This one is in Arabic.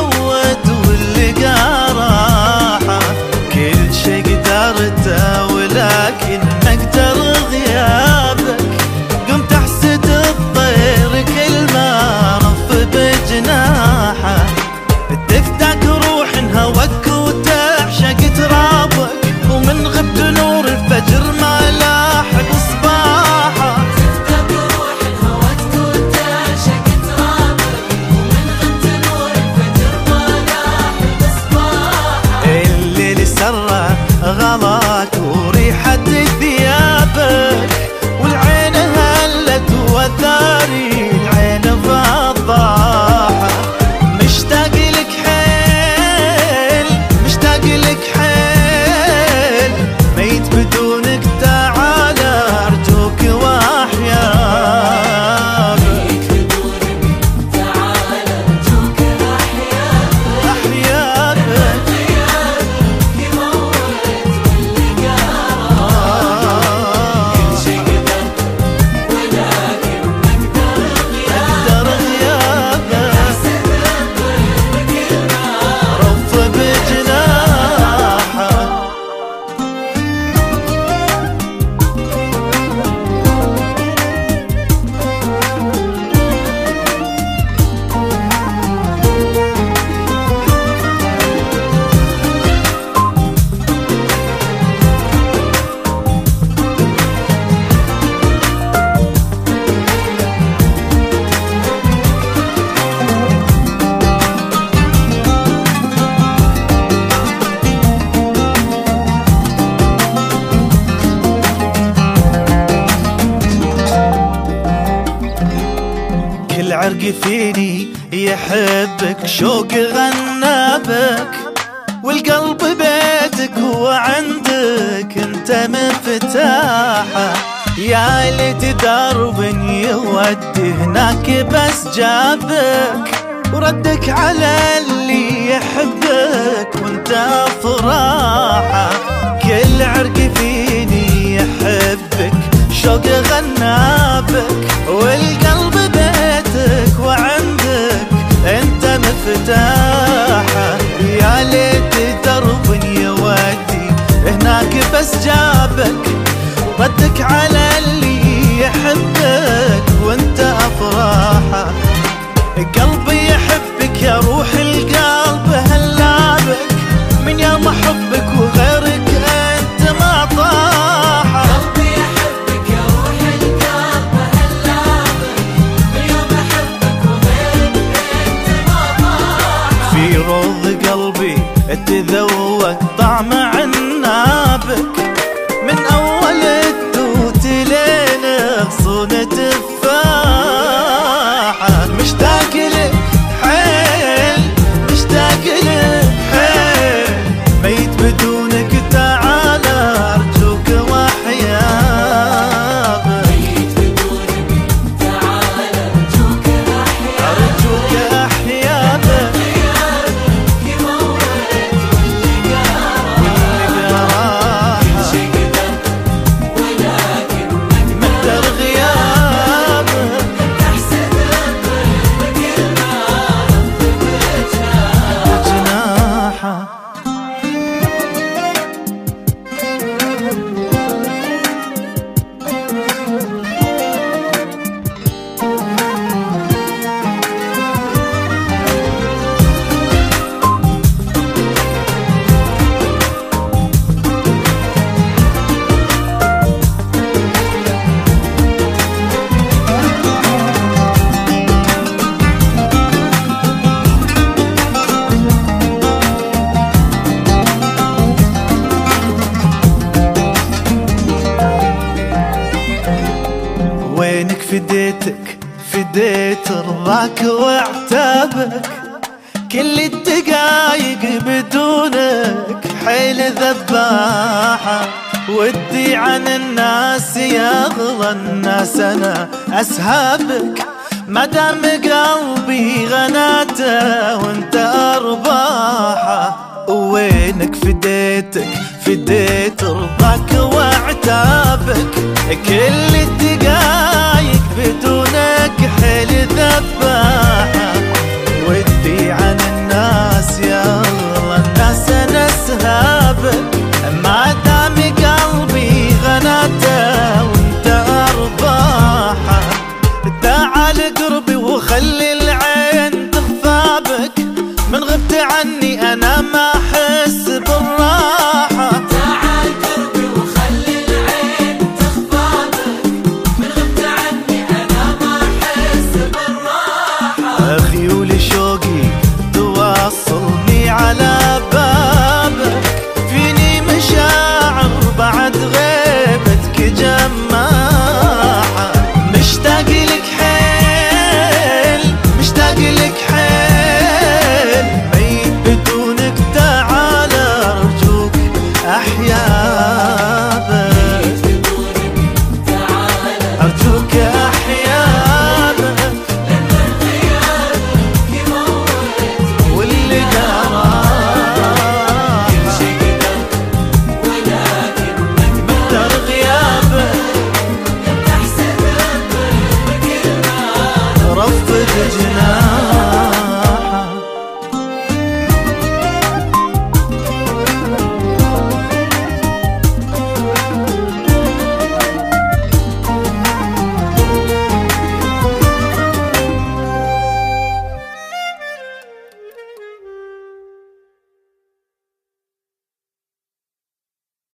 مفوت واللقى راحة. كل شي قدرته ولكن ما اقدر غيابك. قمت احسد الطير كل ما رف بجناحه. تفتك روح انهوك وتعشق ترابك، ومن غبت نور الفجر ما لاح بصباحه. تفتك روح انهوكت وتعشق ترابك، ومن غبت نور الفجر ما لاح بصباحه. الليل سره غلاك وريحة ثيابك، والعين هلت وثاري العين فضاحة. مشتاق لك حيل مشتاق لك حيل، ميت بدونك تعال ارجوك واحياك. ميت بدونك تعال ارجوك احياك. احياك غيابك يموت واللقى راحة. كل شي قدرت ولكن ما اقدر اقدر غيابك. غيابك احسد الطير كل ما رف بجناحه. كل عرق فيني يحبك، شوق غنابك، والقلب بيتك وعندك انت مفتاحه. يا ليت درب يودي هناك بس جابك، وردك على اللي يحبك وانت افراحه. كل عرق فيني يحبك، شوق غنابك، والقلب بيتك وعندك انت مفتاحه. يا ليت درب يودي هناك بس جابك، ردك على اللي يحبك وانت افراحه. قلبي يحبك يا روح القلب هلابك، من يوم احبك وغيرك انت ما طاحه. قلبي يحبك يا روح القلب هلابك، من يوم احبك وغيرك انت ما طاحه. في روض قلبي تذوق طعم عنابك، من اول التوت لين غصون تفاحه. مشتاق لك حيل مشتاق لك حيل، ميت بدونك تعال ارجوك واحياك. ميت بدونك تعال ارجوك احياك. ارجوك احياك غيابك يموت واللقى راحة. كل شي قدرت ولكن ما اقدر غيابك احسد الطير كل ما رف بجناحه. جناحه. وينك فديتك فديت رضاك واعتابك، كل الدقايق بدونك حيل ذباحة. ودي عن الناس يغضى الناس انا اسهابك، مدام قلبي غناته وانت ارباحه. وينك فديتك فديت رضاك واعتابك، كل الدقايق بدونك حيل ذباحة. ودي عن الناس عني أنا ما